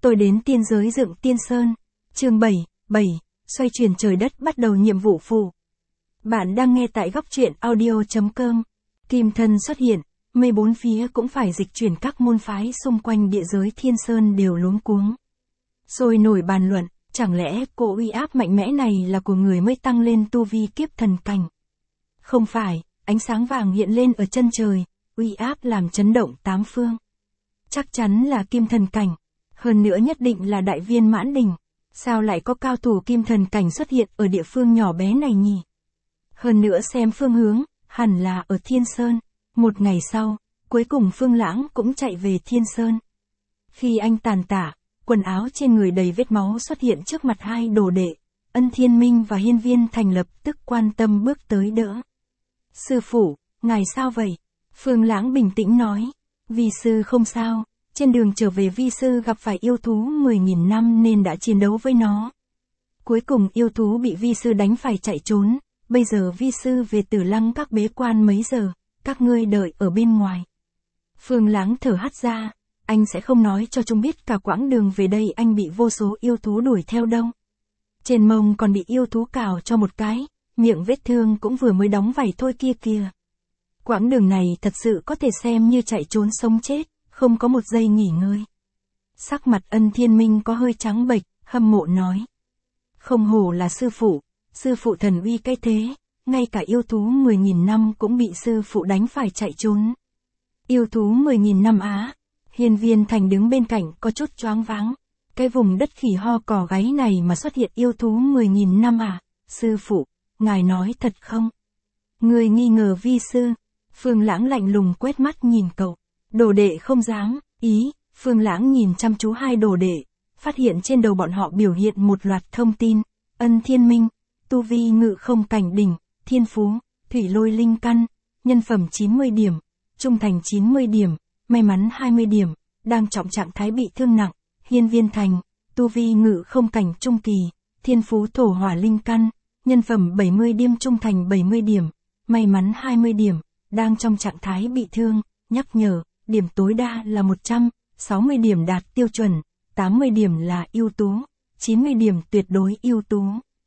Tôi đến tiên giới dựng tiên sơn. Chương 7, xoay chuyển trời đất bắt đầu nhiệm vụ phụ. Bạn đang nghe tại góc truyện audio.com. Kim thân xuất hiện, mây bốn phía cũng phải dịch chuyển, các môn phái xung quanh địa giới thiên sơn đều luống cuống. Sôi nổi bàn luận, chẳng lẽ cỗ uy áp mạnh mẽ này là của người mới tăng lên tu vi kiếp thần cảnh? Không phải, ánh sáng vàng hiện lên ở chân trời, uy áp làm chấn động tám phương. Chắc chắn là kim thần cảnh, hơn nữa nhất định là đại viên mãn đỉnh. Sao lại có cao thủ kim thần cảnh xuất hiện ở địa phương nhỏ bé này nhỉ? Hơn nữa xem phương hướng, hẳn là ở Thiên Sơn. Một ngày sau, cuối cùng Phương Lãng cũng chạy về Thiên Sơn. Khi anh tàn tả, quần áo trên người đầy vết máu xuất hiện trước mặt hai đồ đệ, Ân Thiên Minh và Hiên Viên Thành lập tức quan tâm bước tới đỡ. Sư phụ, ngài sao vậy? Phương Lãng bình tĩnh nói, vi sư không sao. Trên đường trở về vi sư gặp phải yêu thú 10.000 năm nên đã chiến đấu với nó. Cuối cùng yêu thú bị vi sư đánh phải chạy trốn, bây giờ vi sư về Tử Lăng Các bế quan mấy giờ, các ngươi đợi ở bên ngoài. Phương Lãng thở hắt ra, anh sẽ không nói cho chúng biết cả quãng đường về đây anh bị vô số yêu thú đuổi theo đâu. Trên mông còn bị yêu thú cào cho một cái, miệng vết thương cũng vừa mới đóng vảy thôi kia kìa. Quãng đường này thật sự có thể xem như chạy trốn sống chết. Không có một giây nghỉ ngơi. Sắc mặt Ân Thiên Minh có hơi trắng bệch, hâm mộ nói. Không hổ là sư phụ thần uy cái thế, ngay cả yêu thú 10.000 năm cũng bị sư phụ đánh phải chạy trốn. Yêu thú 10.000 năm á? Hiên Viên Thành đứng bên cạnh có chút choáng váng. Cái vùng đất khỉ ho cò gáy này mà xuất hiện yêu thú 10.000 năm à? Sư phụ, ngài nói thật không? Người nghi ngờ vi sư. Phương Lãng lạnh lùng quét mắt nhìn cậu. Đồ đệ không dám, Phương Lãng nhìn chăm chú hai đồ đệ, phát hiện trên đầu bọn họ biểu hiện một loạt thông tin. Ân Thiên Minh, tu vi ngự không cảnh đỉnh, thiên phú, thủy lôi linh căn, nhân phẩm 90 điểm, trung thành 90 điểm, may mắn 20 điểm, đang trọng trạng thái bị thương nặng. Hiên Viên Thành, tu vi ngự không cảnh trung kỳ, thiên phú thổ hỏa linh căn, nhân phẩm 70 điểm, trung thành 70 điểm, may mắn 20 điểm, đang trong trạng thái bị thương, nhắc nhở. Điểm tối đa là 100, 60 điểm đạt tiêu chuẩn, 80 điểm là ưu tú, 90 điểm tuyệt đối ưu tú.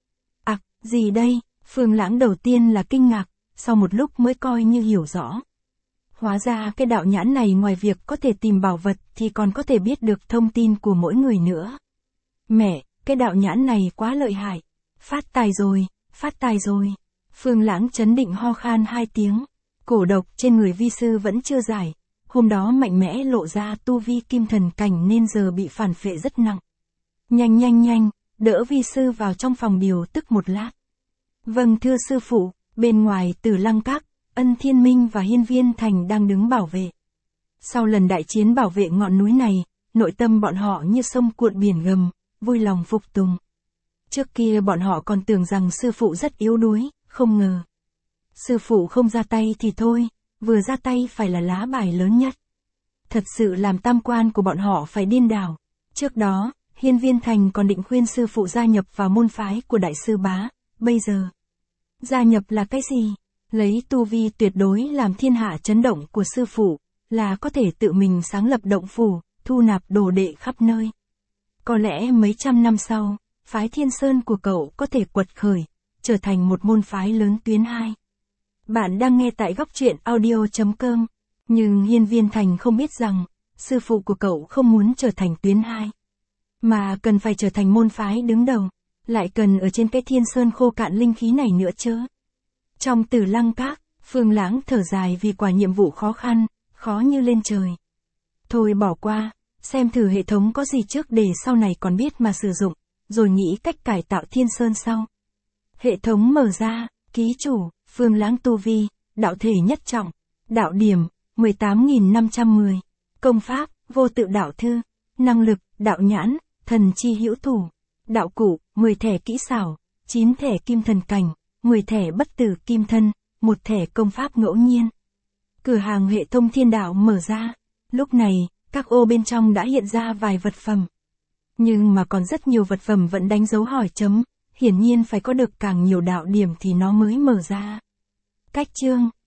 Gì đây? Phương Lãng đầu tiên là kinh ngạc, sau một lúc mới coi như hiểu rõ. Hóa ra cái đạo nhãn này ngoài việc có thể tìm bảo vật thì còn có thể biết được thông tin của mỗi người nữa. Mẹ, cái đạo nhãn này quá lợi hại. Phát tài rồi. Phương Lãng chấn định ho khan 2 tiếng. Cổ độc trên người vi sư vẫn chưa giải. Hôm đó mạnh mẽ lộ ra tu vi kim thần cảnh nên giờ bị phản phệ rất nặng. Nhanh, đỡ vi sư vào trong phòng điều tức một lát. Vâng thưa sư phụ, bên ngoài Tử Lăng Các, Ân Thiên Minh và Hiên Viên Thành đang đứng bảo vệ. Sau lần đại chiến bảo vệ ngọn núi này, nội tâm bọn họ như sông cuộn biển gầm, vui lòng phục tùng. Trước kia bọn họ còn tưởng rằng sư phụ rất yếu đuối, không ngờ. Sư phụ không ra tay thì thôi. Vừa ra tay phải là lá bài lớn nhất. Thật sự làm tam quan của bọn họ phải điên đảo. Trước đó, Hiên Viên Thành còn định khuyên sư phụ gia nhập vào môn phái của đại sư bá. Bây giờ, gia nhập là cái gì? Lấy tu vi tuyệt đối làm thiên hạ chấn động của sư phụ, là có thể tự mình sáng lập động phủ, thu nạp đồ đệ khắp nơi. Có lẽ mấy trăm năm sau, phái Thiên Sơn của cậu có thể quật khởi, trở thành một môn phái lớn tuyến 2. Bạn đang nghe tại góc truyện audio.com, nhưng Hiên Viên Thành không biết rằng, sư phụ của cậu không muốn trở thành tuyến 2, mà cần phải trở thành môn phái đứng đầu, lại cần ở trên cái Thiên Sơn khô cạn linh khí này nữa chứ. Trong Tử Lăng Các, Phương Lãng thở dài vì quả nhiệm vụ khó khăn, khó như lên trời. Thôi bỏ qua, xem thử hệ thống có gì trước để sau này còn biết mà sử dụng, rồi nghĩ cách cải tạo Thiên Sơn sau. Hệ thống mở ra, ký chủ. Phương Lãng tu vi, đạo thể nhất trọng, đạo điểm, 18.510, công pháp, vô tự đạo thư, năng lực, đạo nhãn, thần chi hữu thủ, đạo cụ, 10 thẻ kỹ xảo, 9 thẻ kim thần cảnh, 10 thẻ bất tử kim thân, 1 thẻ công pháp ngẫu nhiên. Cửa hàng hệ thống thiên đạo mở ra, lúc này, các ô bên trong đã hiện ra vài vật phẩm. Nhưng mà còn rất nhiều vật phẩm vẫn đánh dấu hỏi chấm, hiển nhiên phải có được càng nhiều đạo điểm thì nó mới mở ra. Cách chương